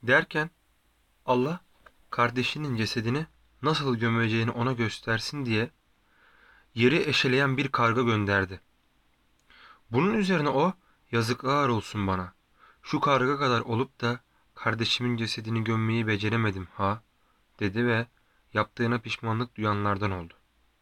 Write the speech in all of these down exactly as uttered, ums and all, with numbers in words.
Derken Allah kardeşinin cesedini nasıl gömeceğini ona göstersin diye yeri eşeleyen bir karga gönderdi. Bunun üzerine o, yazıklar olsun bana. Şu karga kadar olup da kardeşimin cesedini gömmeyi beceremedim ha, dedi ve yaptığına pişmanlık duyanlardan oldu.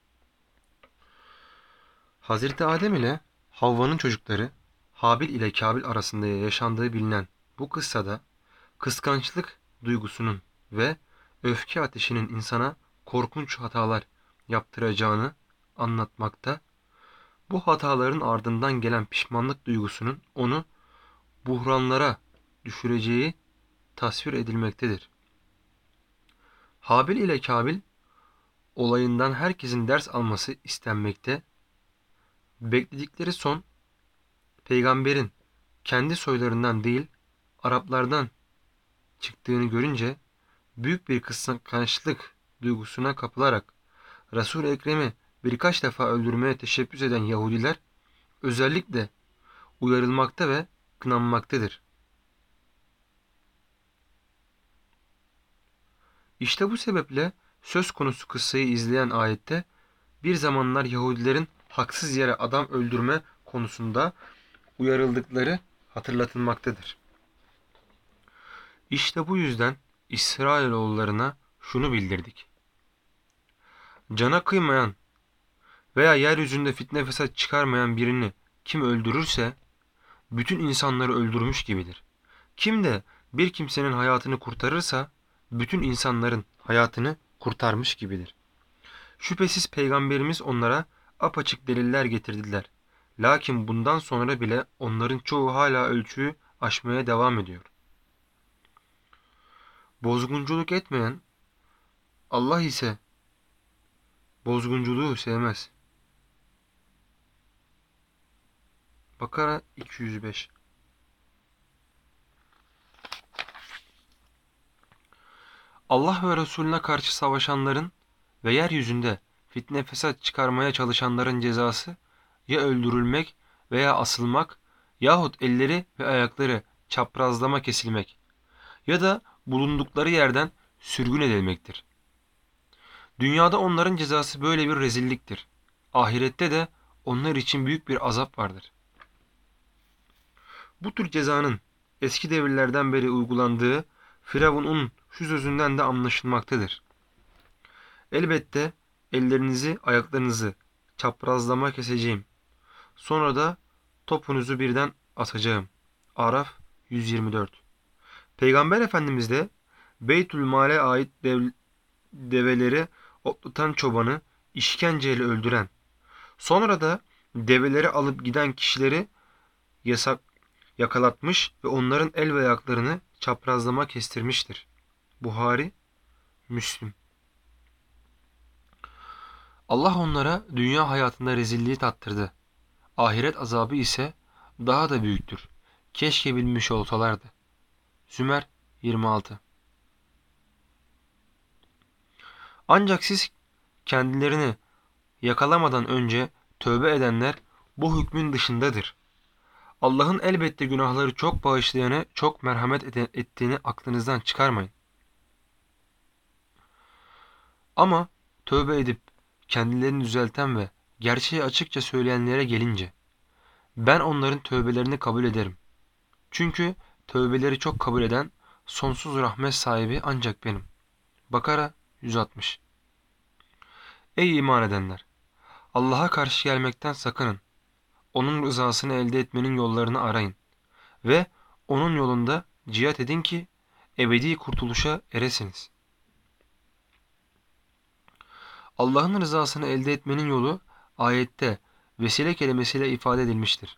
Hazreti Adem ile Havva'nın çocukları Habil ile Kabil arasında yaşandığı bilinen bu kıssada kıskançlık duygusunun ve öfke ateşinin insana korkunç hatalar yaptıracağını anlatmakta, bu hataların ardından gelen pişmanlık duygusunun onu buhranlara düşüreceği tasvir edilmektedir. Habil ile Kabil olayından herkesin ders alması istenmekte, bekledikleri son, peygamberin kendi soylarından değil Araplardan çıktığını görünce büyük bir kıskançlık duygusuna kapılarak Resul-i Ekrem'i birkaç defa öldürmeye teşebbüs eden Yahudiler özellikle uyarılmakta ve kınanmaktadır. İşte bu sebeple söz konusu kıssayı izleyen ayette bir zamanlar Yahudilerin haksız yere adam öldürme konusunda uyarıldıkları hatırlatılmaktadır. İşte bu yüzden İsrailoğullarına şunu bildirdik: cana kıymayan veya yeryüzünde fitne fesat çıkarmayan birini kim öldürürse bütün insanları öldürmüş gibidir. Kim de bir kimsenin hayatını kurtarırsa bütün insanların hayatını kurtarmış gibidir. Şüphesiz Peygamberimiz onlara apaçık deliller getirdiler. Lakin bundan sonra bile onların çoğu hala ölçüyü aşmaya devam ediyor. Bozgunculuk etmeyen Allah ise bozgunculuğu sevmez. Bakara iki yüz beş. Allah ve Resulüne karşı savaşanların ve yeryüzünde fitne fesat çıkarmaya çalışanların cezası ya öldürülmek veya asılmak yahut elleri ve ayakları çaprazlama kesilmek ya da bulundukları yerden sürgün edilmektir. Dünyada onların cezası böyle bir rezilliktir. Ahirette de onlar için büyük bir azap vardır. Bu tür cezanın eski devirlerden beri uygulandığı Firavun'un şu sözünden de anlaşılmaktadır. Elbette ellerinizi, ayaklarınızı çaprazlama keseceğim. Sonra da topunuzu birden atacağım. Araf yüz yirmi dört. Peygamber Efendimiz de Beytülmal'e ait dev, develeri otlatan çobanı işkenceyle öldüren, sonra da develeri alıp giden kişileri yasak, yakalatmış ve onların el ve ayaklarını çaprazlama kestirmiştir. Buhari, Müslim. Allah onlara dünya hayatında rezilliği tattırdı. Ahiret azabı ise daha da büyüktür. Keşke bilmiş olsalardı. Zümer yirmi altı. Ancak siz kendilerini yakalamadan önce tövbe edenler bu hükmün dışındadır. Allah'ın elbette günahları çok bağışlayanı, çok merhamet ettiğini aklınızdan çıkarmayın. Ama tövbe edip kendilerini düzelten ve gerçeği açıkça söyleyenlere gelince, ben onların tövbelerini kabul ederim. Çünkü tövbeleri çok kabul eden, sonsuz rahmet sahibi ancak benim. Bakara yüz altmış. Ey iman edenler! Allah'a karşı gelmekten sakının. Onun rızasını elde etmenin yollarını arayın. Ve onun yolunda cihat edin ki ebedi kurtuluşa eresiniz. Allah'ın rızasını elde etmenin yolu ayette vesile kelimesiyle ifade edilmiştir.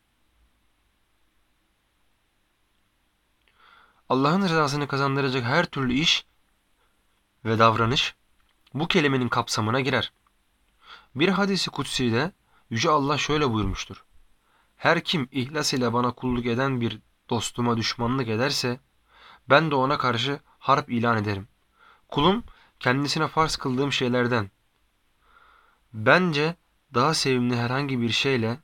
Allah'ın rızasını kazandıracak her türlü iş ve davranış bu kelimenin kapsamına girer. Bir hadisi kutsi'de Yüce Allah şöyle buyurmuştur: her kim ihlas ile bana kulluk eden bir dostuma düşmanlık ederse, ben de ona karşı harp ilan ederim. Kulum kendisine farz kıldığım şeylerden bence daha sevimli herhangi bir şeyle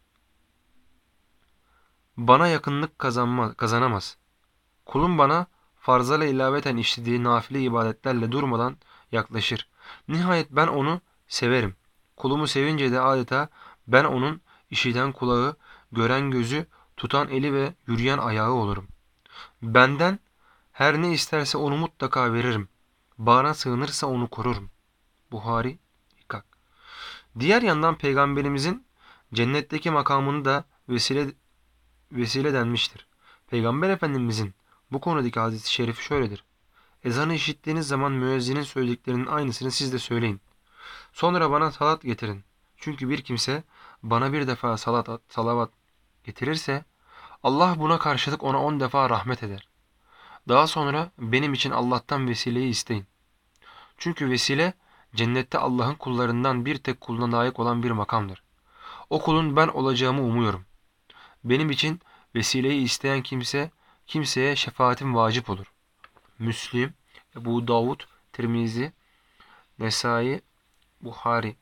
bana yakınlık kazanma, kazanamaz. Kulum bana farzlarla ilaveten işlediği nafile ibadetlerle durmadan yaklaşır. Nihayet ben onu severim. Kulumu sevince de adeta ben onun işiten kulağı, gören gözü, tutan eli ve yürüyen ayağı olurum. Benden her ne isterse onu mutlaka veririm. Bana sığınırsa onu korurum. Buhari İkak. Diğer yandan Peygamberimizin cennetteki makamını da vesile, vesile denmiştir. Peygamber Efendimizin bu konudaki hadis-i şerifi şöyledir. Ezanı işittiğiniz zaman müezzinin söylediklerinin aynısını siz de söyleyin. Sonra bana salat getirin. Çünkü bir kimse bana bir defa salat, salavat getirirse Allah buna karşılık ona on defa rahmet eder. Daha sonra benim için Allah'tan vesileyi isteyin. Çünkü vesile cennette Allah'ın kullarından bir tek kuluna layık olan bir makamdır. O kulun ben olacağımı umuyorum. Benim için vesileyi isteyen kimse kimseye şefaatim vacip olur. Müslim, Ebu Davud, Tirmizi, Nesai, Buhari.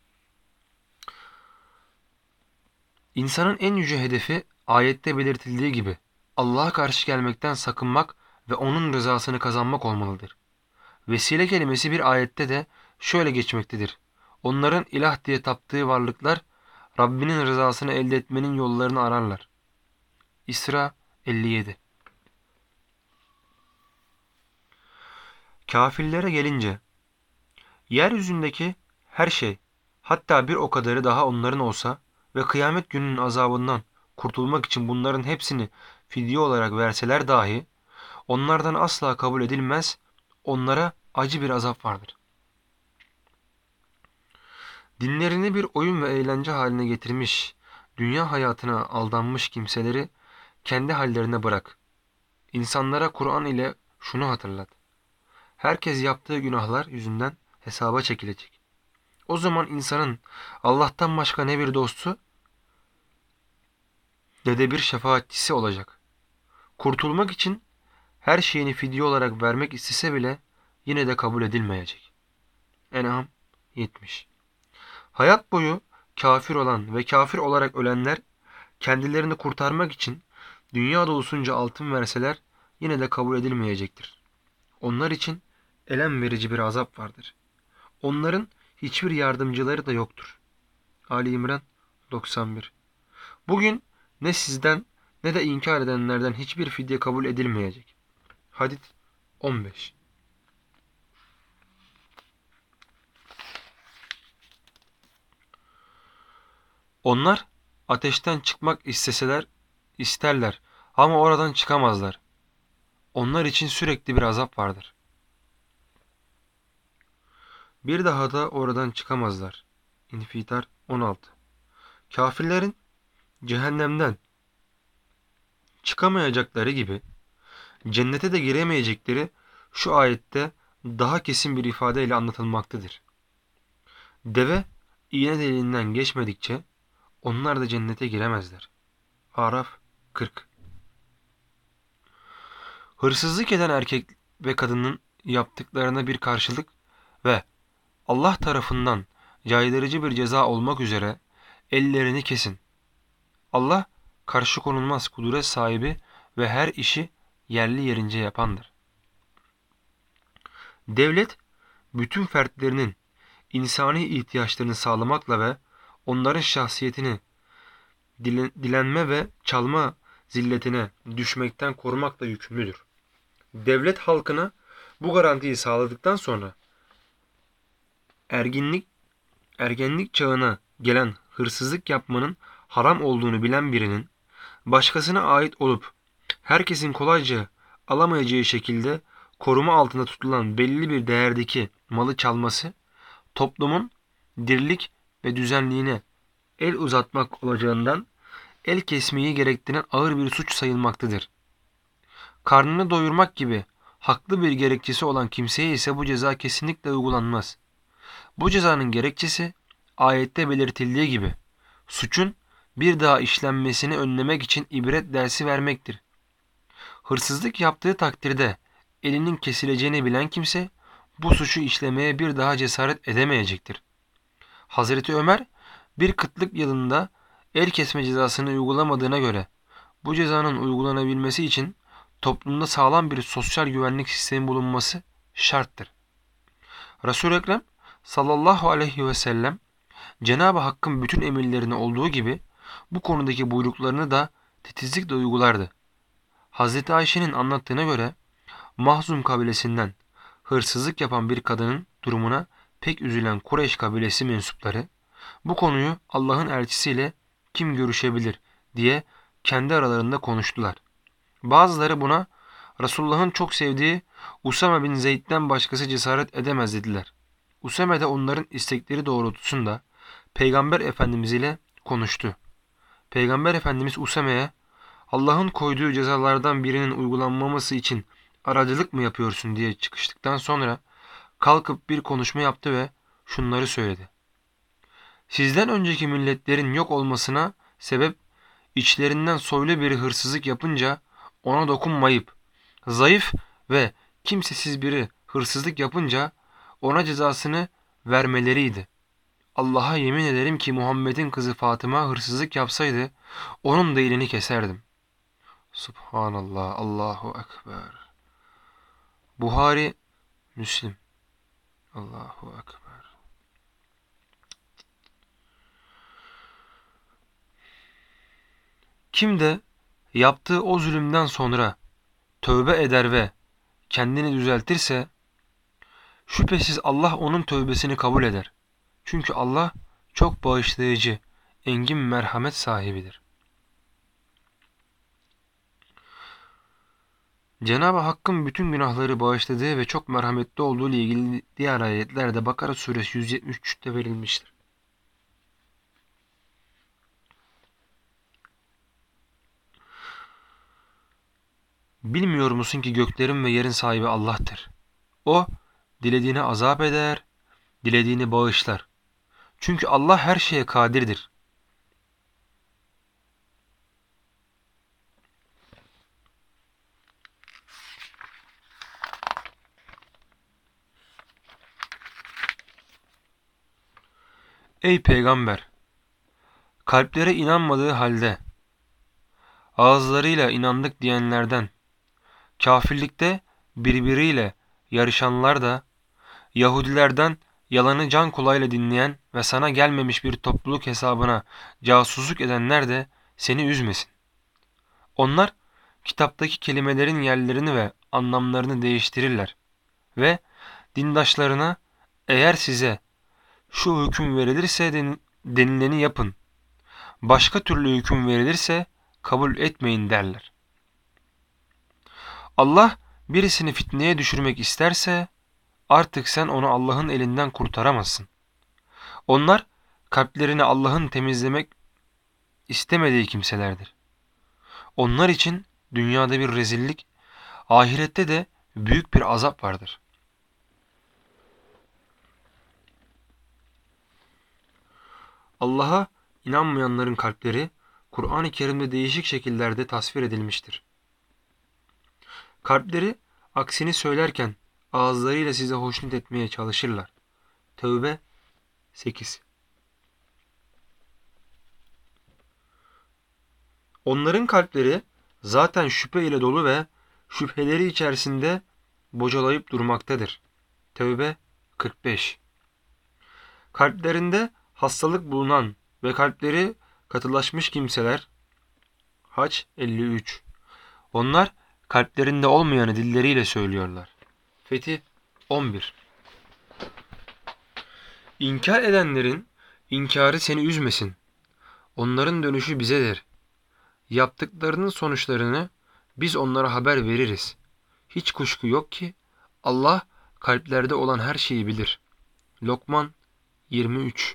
İnsanın en yüce hedefi ayette belirtildiği gibi Allah'a karşı gelmekten sakınmak ve onun rızasını kazanmak olmalıdır. Vesile kelimesi bir ayette de şöyle geçmektedir. Onların ilah diye taptığı varlıklar Rabbinin rızasını elde etmenin yollarını ararlar. İsra elli yedi. Kafirlere gelince, yeryüzündeki her şey, hatta bir o kadarı daha onların olsa ve kıyamet gününün azabından kurtulmak için bunların hepsini fidye olarak verseler dahi, onlardan asla kabul edilmez, onlara acı bir azap vardır. Dinlerini bir oyun ve eğlence haline getirmiş, dünya hayatına aldanmış kimseleri kendi hallerine bırak. İnsanlara Kur'an ile şunu hatırlat. Herkes yaptığı günahlar yüzünden hesaba çekilecek. O zaman insanın Allah'tan başka ne bir dostu ne de bir şefaatçisi olacak. Kurtulmak için her şeyini fidye olarak vermek istese bile yine de kabul edilmeyecek. En'am yetmiş. Hayat boyu kafir olan ve kafir olarak ölenler kendilerini kurtarmak için dünya dolusunca altın verseler yine de kabul edilmeyecektir. Onlar için elem verici bir azap vardır. Onların hiçbir yardımcıları da yoktur. Ali İmran doksan bir. Bugün ne sizden ne de inkar edenlerden hiçbir fidye kabul edilmeyecek. Hadid on beş. Onlar ateşten çıkmak isteseler isterler ama oradan çıkamazlar. Onlar için sürekli bir azap vardır. Bir daha da oradan çıkamazlar. İnfitar on altı. Kafirlerin cehennemden çıkamayacakları gibi cennete de giremeyecekleri şu ayette daha kesin bir ifadeyle anlatılmaktadır. Deve iğne deliğinden geçmedikçe onlar da cennete giremezler. Araf kırk. Hırsızlık eden erkek ve kadının yaptıklarına bir karşılık ve Allah tarafından caydırıcı bir ceza olmak üzere ellerini kesin. Allah karşı konulmaz kudret sahibi ve her işi yerli yerince yapandır. Devlet bütün fertlerinin insani ihtiyaçlarını sağlamakla ve onların şahsiyetini dilenme ve çalma zilletine düşmekten korumakla yükümlüdür. Devlet halkına bu garantiyi sağladıktan sonra erginlik ergenlik çağına gelen hırsızlık yapmanın haram olduğunu bilen birinin başkasına ait olup herkesin kolayca alamayacağı şekilde koruma altında tutulan belli bir değerdeki malı çalması toplumun dirlik ve düzenliğine el uzatmak olacağından el kesmeyi gerektiren ağır bir suç sayılmaktadır. Karnını doyurmak gibi haklı bir gerekçesi olan kimseye ise bu ceza kesinlikle uygulanmaz. Bu cezanın gerekçesi ayette belirtildiği gibi suçun bir daha işlenmesini önlemek için ibret dersi vermektir. Hırsızlık yaptığı takdirde elinin kesileceğini bilen kimse bu suçu işlemeye bir daha cesaret edemeyecektir. Hazreti Ömer bir kıtlık yılında el kesme cezasını uygulamadığına göre bu cezanın uygulanabilmesi için toplumda sağlam bir sosyal güvenlik sistemi bulunması şarttır. Resul-i Ekrem sallallahu aleyhi ve sellem Cenab-ı Hakk'ın bütün emirlerini olduğu gibi bu konudaki buyruklarını da titizlikle uygulardı. Hazreti Ayşe'nin anlattığına göre Mahzum kabilesinden hırsızlık yapan bir kadının durumuna pek üzülen Kureyş kabilesi mensupları bu konuyu Allah'ın elçisiyle kim görüşebilir diye kendi aralarında konuştular. Bazıları buna Resulullah'ın çok sevdiği Usame bin Zeyd'den başkası cesaret edemez dediler. Usame de onların istekleri doğrultusunda Peygamber Efendimiz ile konuştu. Peygamber Efendimiz Usame'ye Allah'ın koyduğu cezalardan birinin uygulanmaması için aracılık mı yapıyorsun diye çıkıştıktan sonra kalkıp bir konuşma yaptı ve şunları söyledi. Sizden önceki milletlerin yok olmasına sebep içlerinden soylu biri hırsızlık yapınca ona dokunmayıp, zayıf ve kimsesiz biri hırsızlık yapınca ona cezasını vermeleriydi. Allah'a yemin ederim ki Muhammed'in kızı Fatıma hırsızlık yapsaydı onun da elini keserdim. Subhanallah, Allahu Ekber. Buhari, Müslim. Allahu Ekber. Kim de yaptığı o zulümden sonra tövbe eder ve kendini düzeltirse şüphesiz Allah onun tövbesini kabul eder. Çünkü Allah çok bağışlayıcı, engin merhamet sahibidir. Cenab-ı Hakk'ın bütün günahları bağışladığı ve çok merhametli olduğu ile ilgili diğer ayetlerde Bakara suresi yüz yetmiş üçte verilmiştir. Bilmiyor musun ki göklerin ve yerin sahibi Allah'tır. O, dilediğini azap eder, dilediğini bağışlar. Çünkü Allah her şeye kadirdir. Ey Peygamber! Kalplere inanmadığı halde, ağızlarıyla inandık diyenlerden, kafirlikte birbiriyle yarışanlar da, Yahudilerden yalanı can kulağıyla dinleyen ve sana gelmemiş bir topluluk hesabına casusluk edenler de seni üzmesin. Onlar kitaptaki kelimelerin yerlerini ve anlamlarını değiştirirler ve dindaşlarına eğer size şu hüküm verilirse denileni yapın, başka türlü hüküm verilirse kabul etmeyin derler. Allah birisini fitneye düşürmek isterse artık sen onu Allah'ın elinden kurtaramazsın. Onlar kalplerini Allah'ın temizlemek istemediği kimselerdir. Onlar için dünyada bir rezillik, ahirette de büyük bir azap vardır. Allah'a inanmayanların kalpleri Kur'an-ı Kerim'de değişik şekillerde tasvir edilmiştir. Kalpleri aksini söylerken ağızlarıyla size hoşnut etmeye çalışırlar. Tevbe sekiz. Onların kalpleri zaten şüphe ile dolu ve şüpheleri içerisinde bocalayıp durmaktadır. Tevbe kırk beş. Kalplerinde hastalık bulunan ve kalpleri katılaşmış kimseler. Hac elli üç. Onlar kalplerinde olmayanı dilleriyle söylüyorlar. Fetih on bir. İnkar edenlerin inkarı seni üzmesin. Onların dönüşü bizedir. Yaptıklarının sonuçlarını biz onlara haber veririz. Hiç kuşku yok ki Allah kalplerde olan her şeyi bilir. Lokman yirmi üç.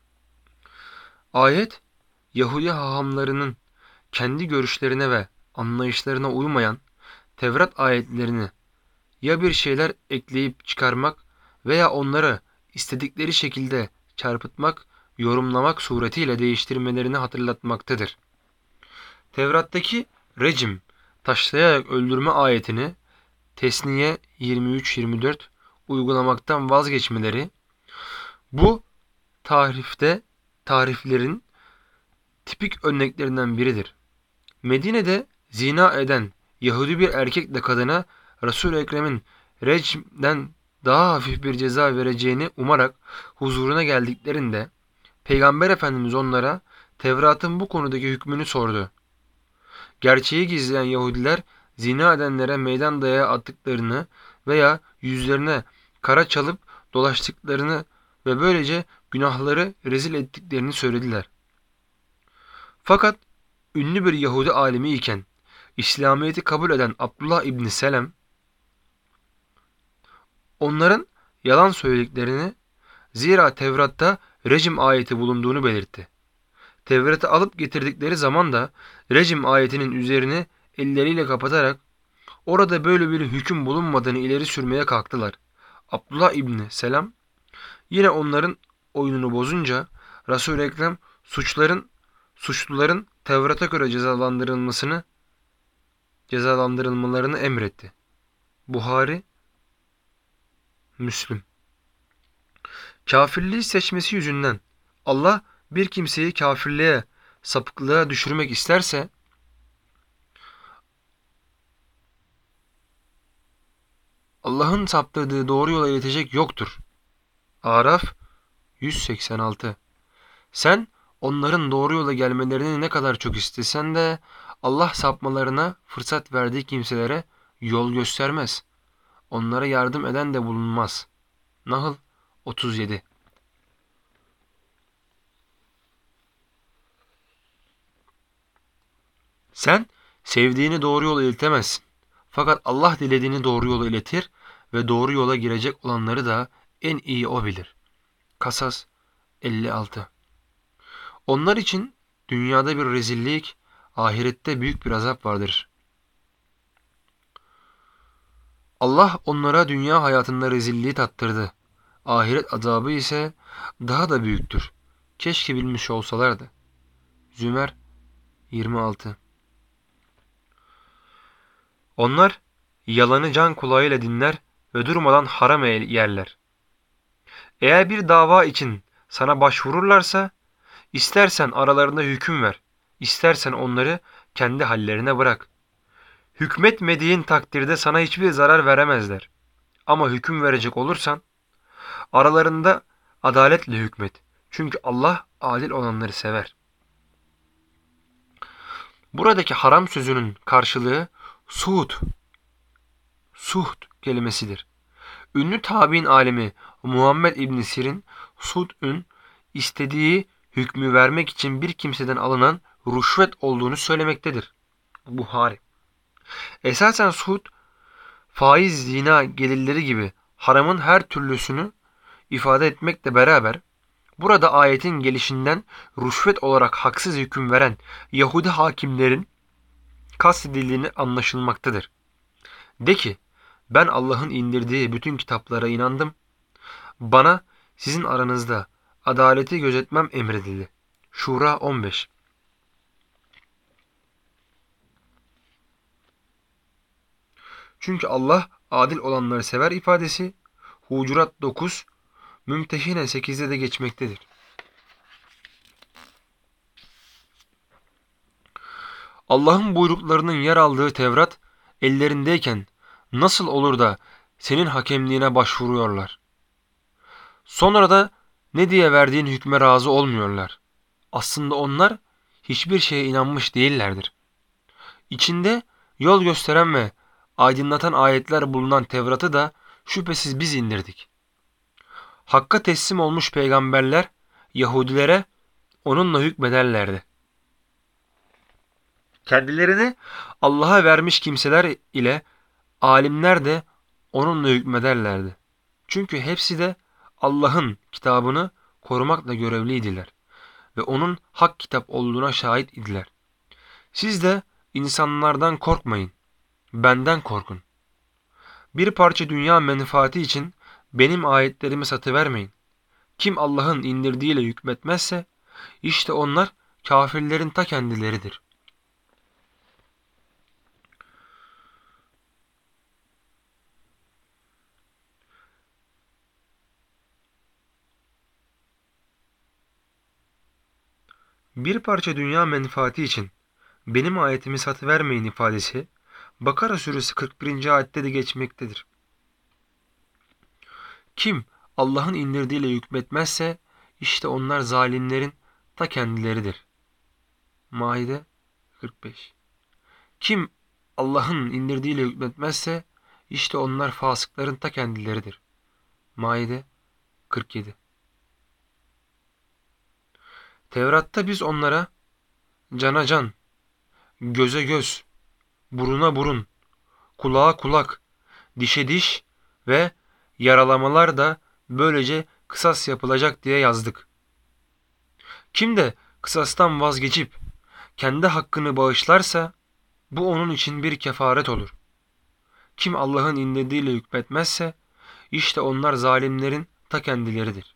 Ayet, Yahudi hahamlarının kendi görüşlerine ve anlayışlarına uymayan Tevrat ayetlerini ya bir şeyler ekleyip çıkarmak veya onları istedikleri şekilde çarpıtmak, yorumlamak suretiyle değiştirmelerini hatırlatmaktadır. Tevrat'taki recim, taşlayarak öldürme ayetini Tesniye yirmi üç yirmi dört uygulamaktan vazgeçmeleri, bu tarifte tariflerin tipik örneklerinden biridir. Medine'de zina eden Yahudi bir erkekle kadına Resul-i Ekrem'in recmden daha hafif bir ceza vereceğini umarak huzuruna geldiklerinde Peygamber Efendimiz onlara Tevrat'ın bu konudaki hükmünü sordu. Gerçeği gizleyen Yahudiler zina edenlere meydan dayağı attıklarını veya yüzlerine kara çalıp dolaştıklarını ve böylece günahları rezil ettiklerini söylediler. Fakat ünlü bir Yahudi alimi iken İslamiyet'i kabul eden Abdullah İbni Selam onların yalan söylediklerini, zira Tevrat'ta rejim ayeti bulunduğunu belirtti. Tevrat'ı alıp getirdikleri zaman da rejim ayetinin üzerini elleriyle kapatarak orada böyle bir hüküm bulunmadığını ileri sürmeye kalktılar. Abdullah İbni Selam yine onların oyununu bozunca Resul-i Ekrem suçların suçluların Tevrat'a göre cezalandırılmasını cezalandırılmalarını emretti. Buhari, Müslim. Kafirliği seçmesi yüzünden Allah bir kimseyi kafirliğe, sapıklığa düşürmek isterse Allah'ın saptırdığı doğru yola iletecek yoktur. Araf yüz seksen altı. Sen onların doğru yola gelmelerini ne kadar çok istesen de Allah sapmalarına fırsat verdiği kimselere yol göstermez. Onlara yardım eden de bulunmaz. Nahl otuz yedi. Sen sevdiğini doğru yola iletemezsin. Fakat Allah dilediğini doğru yola iletir ve doğru yola girecek olanları da en iyi O bilir. Kasas elli altı. Onlar için dünyada bir rezillik, ahirette büyük bir azap vardır. Allah onlara dünya hayatında rezilliği tattırdı. Ahiret azabı ise daha da büyüktür. Keşke bilmiş olsalardı. Zümer yirmi altı. Onlar yalanı can kulağıyla dinler ve durmadan haram yerler. Eğer bir dava için sana başvururlarsa, istersen aralarında hüküm ver, istersen onları kendi hallerine bırak. Hükmetmediğin takdirde sana hiçbir zarar veremezler. Ama hüküm verecek olursan, aralarında adaletle hükmet. Çünkü Allah adil olanları sever. Buradaki haram sözünün karşılığı suhut, suht kelimesidir. Ünlü tabi'in alimi Muhammed İbn Sirin, sud'ün istediği hükmü vermek için bir kimseden alınan rüşvet olduğunu söylemektedir. Buhari. Esasen suud, faiz, zina gelirleri gibi haramın her türlüsünü ifade etmekle beraber, burada ayetin gelişinden rüşvet olarak haksız hüküm veren Yahudi hakimlerin kastedildiğini anlaşılmaktadır. De ki, ben Allah'ın indirdiği bütün kitaplara inandım. Bana sizin aranızda adaleti gözetmem emredildi. Şura on beş. Çünkü Allah adil olanları sever ifadesi Hucurat dokuz, Mümtehine sekizde de geçmektedir. Allah'ın buyruklarının yer aldığı Tevrat ellerindeyken nasıl olur da senin hakemliğine başvuruyorlar? Sonra da ne diye verdiğin hükme razı olmuyorlar. Aslında onlar hiçbir şeye inanmış değillerdir. İçinde yol gösteren ve aydınlatan ayetler bulunan Tevrat'ı da şüphesiz biz indirdik. Hakka teslim olmuş peygamberler Yahudilere onunla hükmederlerdi. Kendilerini Allah'a vermiş kimseler ile alimler de onunla hükmederlerdi. Çünkü hepsi de Allah'ın kitabını korumakla görevliydiler ve onun hak kitap olduğuna şahit idiler. Siz de insanlardan korkmayın, benden korkun. Bir parça dünya menfaati için benim ayetlerimi satıvermeyin. Kim Allah'ın indirdiğiyle hükmetmezse, işte onlar kafirlerin ta kendileridir. Bir parça dünya menfaati için benim ayetimi satıvermeyin ifadesi, Bakara suresi kırk birinci ayette de geçmektedir. Kim Allah'ın indirdiğiyle hükmetmezse işte onlar zalimlerin ta kendileridir. Maide kırk beş. Kim Allah'ın indirdiğiyle hükmetmezse işte onlar fasıkların ta kendileridir. Maide kırk yedi. Tevrat'ta biz onlara cana can, göze göz, buruna burun, kulağa kulak, dişe diş ve yaralamalar da böylece kısas yapılacak diye yazdık. Kim de kısastan vazgeçip kendi hakkını bağışlarsa bu onun için bir kefaret olur. Kim Allah'ın indirdiğiyle hükmetmezse işte onlar zalimlerin ta kendileridir.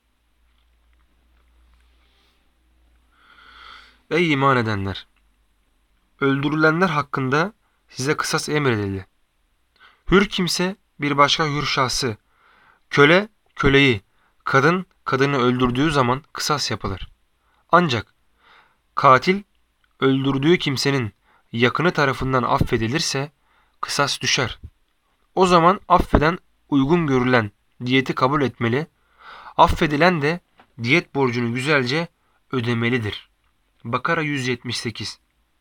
Ey iman edenler! Öldürülenler hakkında size kısas emredildi. Hür kimse bir başka hür şahsı, köle köleyi, kadın kadını öldürdüğü zaman kısas yapılır. Ancak katil öldürdüğü kimsenin yakını tarafından affedilirse kısas düşer. O zaman affeden uygun görülen diyeti kabul etmeli, affedilen de diyet borcunu güzelce ödemelidir. Bakara yüz yetmiş sekiz.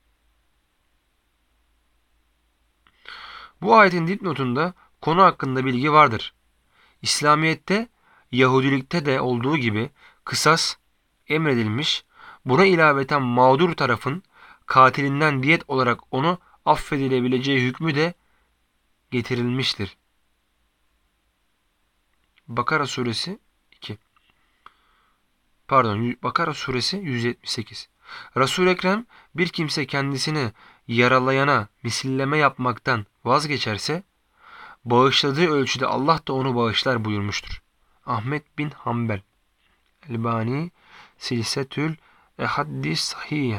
Bu ayetin dipnotunda konu hakkında bilgi vardır. İslamiyet'te, Yahudilikte de olduğu gibi kısas emredilmiş, buna ilaveten mağdur tarafın katilinden diyet olarak onu affedilebileceği hükmü de getirilmiştir. Bakara suresi iki. Pardon, Bakara suresi yüz yetmiş sekiz. Resul-i Ekrem bir kimse kendisini yaralayana misilleme yapmaktan vazgeçerse bağışladığı ölçüde Allah da onu bağışlar buyurmuştur. Ahmet bin Hanbel, Elbani Silsetül Ehaddis Sahihye.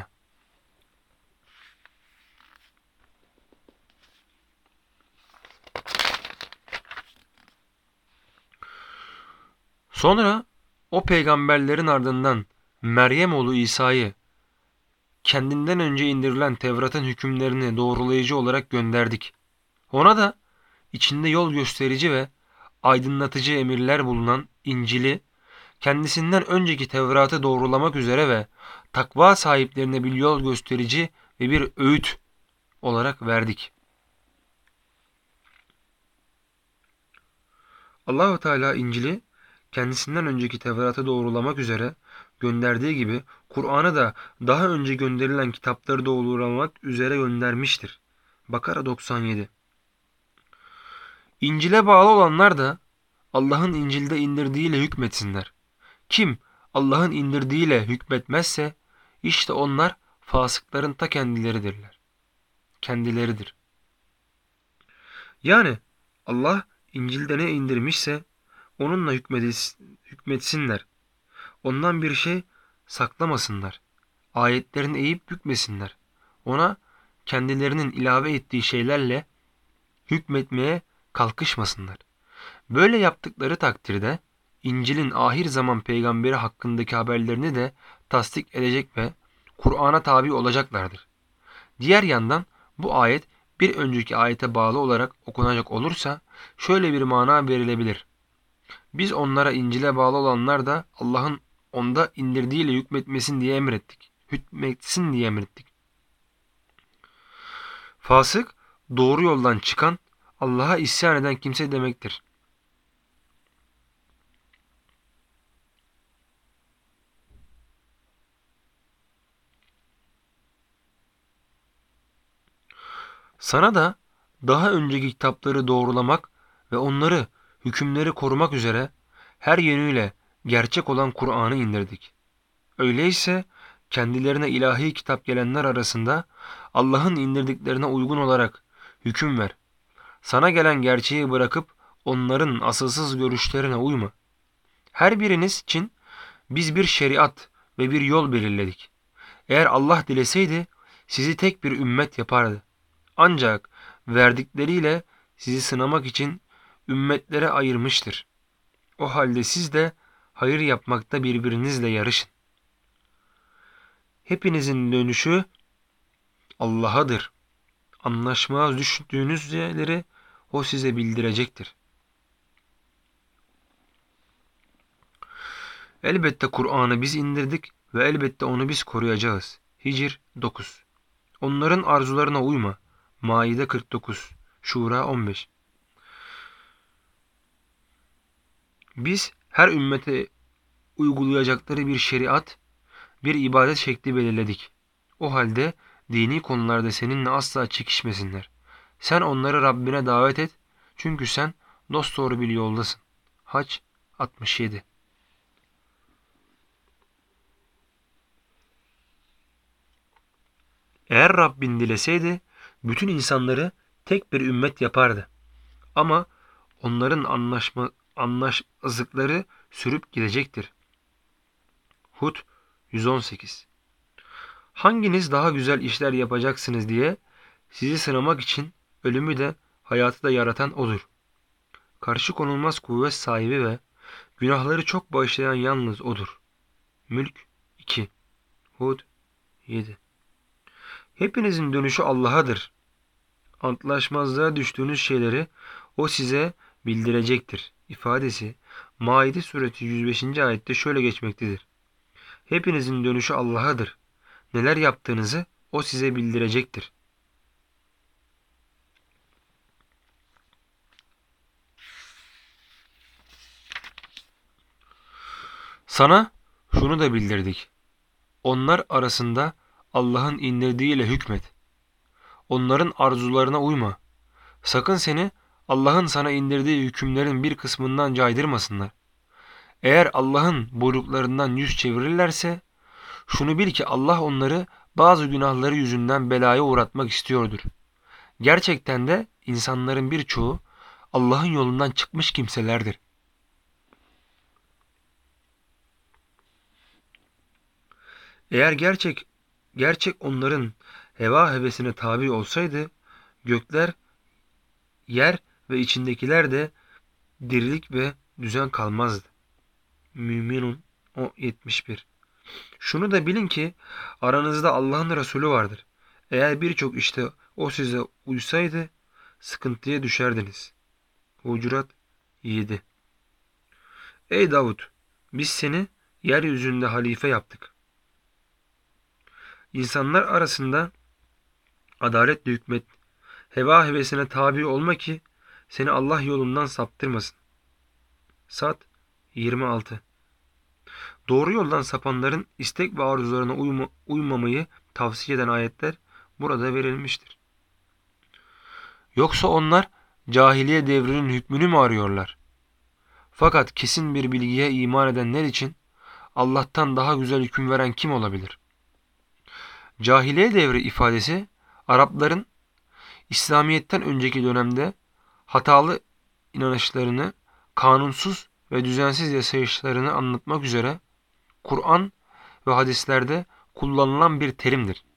Sonra o peygamberlerin ardından Meryem oğlu İsa'yı kendinden önce indirilen Tevrat'ın hükümlerini doğrulayıcı olarak gönderdik. Ona da içinde yol gösterici ve aydınlatıcı emirler bulunan İncil'i kendisinden önceki Tevrat'ı doğrulamak üzere ve takva sahiplerine bir yol gösterici ve bir öğüt olarak verdik. Allah-u Teala İncil'i kendisinden önceki Tevrat'ı doğrulamak üzere gönderdiği gibi Kur'an'ı da daha önce gönderilen kitapları doğrulamak üzere göndermiştir. Bakara doksan yedi. İncil'e bağlı olanlar da Allah'ın İncil'de indirdiğiyle hükmetsinler. Kim Allah'ın indirdiğiyle hükmetmezse işte onlar fasıkların ta kendileridirler. Kendileridir. Yani Allah İncil'de ne indirmişse onunla hükmetsinler. Ondan bir şey saklamasınlar. Ayetlerini eğip bükmesinler. Ona kendilerinin ilave ettiği şeylerle hükmetmeye kalkışmasınlar. Böyle yaptıkları takdirde İncil'in ahir zaman peygamberi hakkındaki haberlerini de tasdik edecek ve Kur'an'a tabi olacaklardır. Diğer yandan bu ayet bir önceki ayete bağlı olarak okunacak olursa şöyle bir mana verilebilir. Biz onlara İncil'e bağlı olanlar da Allah'ın onda indirdiğiyle hükmetmesin diye emrettik. Hükmetsin diye emrettik. Fasık, doğru yoldan çıkan, Allah'a isyan eden kimse demektir. Sana da daha önceki kitapları doğrulamak ve onları, hükümleri korumak üzere her yönüyle gerçek olan Kur'an'ı indirdik. Öyleyse kendilerine ilahi kitap gelenler arasında Allah'ın indirdiklerine uygun olarak hüküm ver. Sana gelen gerçeği bırakıp onların asılsız görüşlerine uyma. Her biriniz için biz bir şeriat ve bir yol belirledik. Eğer Allah dileseydi sizi tek bir ümmet yapardı. Ancak verdikleriyle sizi sınamak için ümmetlere ayırmıştır. O halde siz de hayır yapmakta birbirinizle yarışın. Hepinizin dönüşü Allah'adır. anlaşmaya düştüğünüz yerleri o size bildirecektir. Elbette Kur'an'ı biz indirdik ve elbette onu biz koruyacağız. Hicr dokuz. Onların arzularına uyma. Maide kırk dokuz. Şura on beş. Biz her ümmete uygulayacakları bir şeriat, bir ibadet şekli belirledik. O halde dini konularda seninle asla çekişmesinler. Sen onları Rabbine davet et. Çünkü sen dosdoğru bir yoldasın. Hac altmış yedi. Eğer Rabbin dileseydi bütün insanları tek bir ümmet yapardı. Ama onların anlaşma, anlaşmazlıkları sürüp gidecektir. Hud yüz on sekiz. Hanginiz daha güzel işler yapacaksınız diye sizi sınamak için ölümü de hayatı da yaratan O'dur. Karşı konulmaz kuvvet sahibi ve günahları çok bağışlayan yalnız O'dur. Mülk iki. Hud yedi. Hepinizin dönüşü Allah'adır. Antlaşmazlığa düştüğünüz şeyleri O size bildirecektir ifadesi Maide suresi yüz beşinci ayette şöyle geçmektedir. Hepinizin dönüşü Allah'adır. Neler yaptığınızı O size bildirecektir. Sana şunu da bildirdik. Onlar arasında Allah'ın indirdiğiyle hükmet. Onların arzularına uyma. Sakın seni Allah'ın sana indirdiği hükümlerin bir kısmından caydırmasınlar. Eğer Allah'ın buyruklarından yüz çevirirlerse, şunu bil ki Allah onları bazı günahları yüzünden belaya uğratmak istiyordur. Gerçekten de insanların birçoğu Allah'ın yolundan çıkmış kimselerdir. Eğer gerçek gerçek onların heva hevesine tabi olsaydı, gökler, yer ve içindekiler de dirilik ve düzen kalmazdı. Müminun yetmiş bir. Şunu da bilin ki aranızda Allah'ın Resulü vardır. Eğer birçok işte o size uysaydı sıkıntıya düşerdiniz. Hucurat yedi. Ey Davud! Biz seni yeryüzünde halife yaptık. İnsanlar arasında adaletle hükmet. Heva hevesine tabi olma ki seni Allah yolundan saptırmasın. Sad yirmi altı. Doğru yoldan sapanların istek ve arzularına uyma, uymamayı tavsiye eden ayetler burada verilmiştir. Yoksa onlar cahiliye devrinin hükmünü mü arıyorlar? Fakat kesin bir bilgiye iman edenler için Allah'tan daha güzel hüküm veren kim olabilir? Cahiliye devri ifadesi Arapların İslamiyet'ten önceki dönemde hatalı inanışlarını, kanunsuz ve düzensiz yaşayışlarını anlatmak üzere Kur'an ve hadislerde kullanılan bir terimdir.